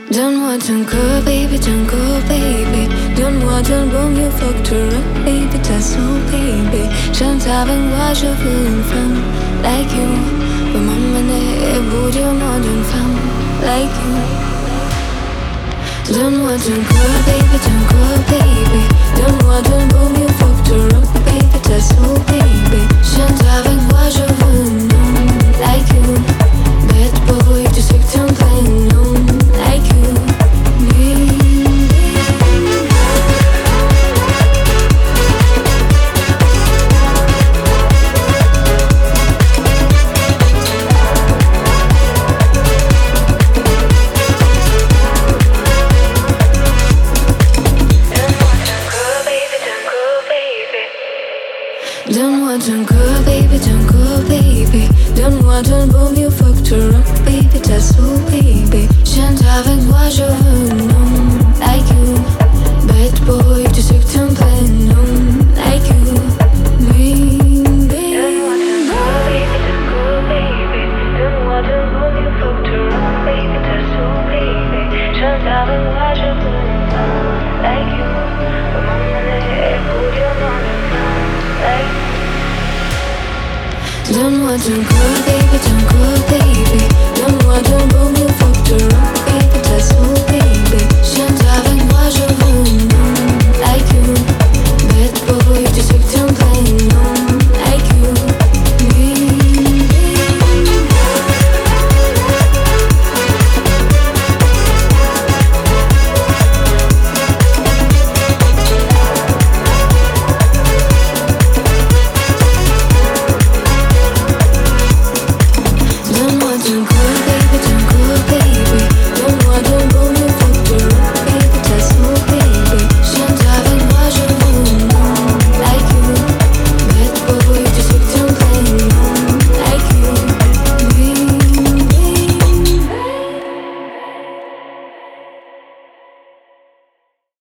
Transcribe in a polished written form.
Donne-moi ton corps, baby, ton corps, baby. Donne-moi ton bon, you fucked her up, baby, ta soul, baby. Chante avec moi, je veux une femme like you. Pour m'emmener et bouger-moi d'une femme like you. Donne-moi ton corps, baby, ton corps, baby. Donne-moi ton bon, you fucked her up, baby, ta soul, baby. Chante avec moi, je veux un homme like you. Bad boy, tu sais que t'es un plein homme like you. Donne-moi ton corps, baby, ton corps, baby. Donne-moi ton boom, you fucked her up, baby, ta soul, baby. Chante avec moi, je veux un homme like you. Bad boy, tu sais que t'es un plein homme like you. Donne-moi ton corps, baby, ton corps, baby. Donne-moi ton boom, you fucked her up, baby, ta soul, baby. Chante avec moi, je veux un homme like you. Pour m'emmener et bouger-moi d'une femme like you. Donne-moi ton corps, baby.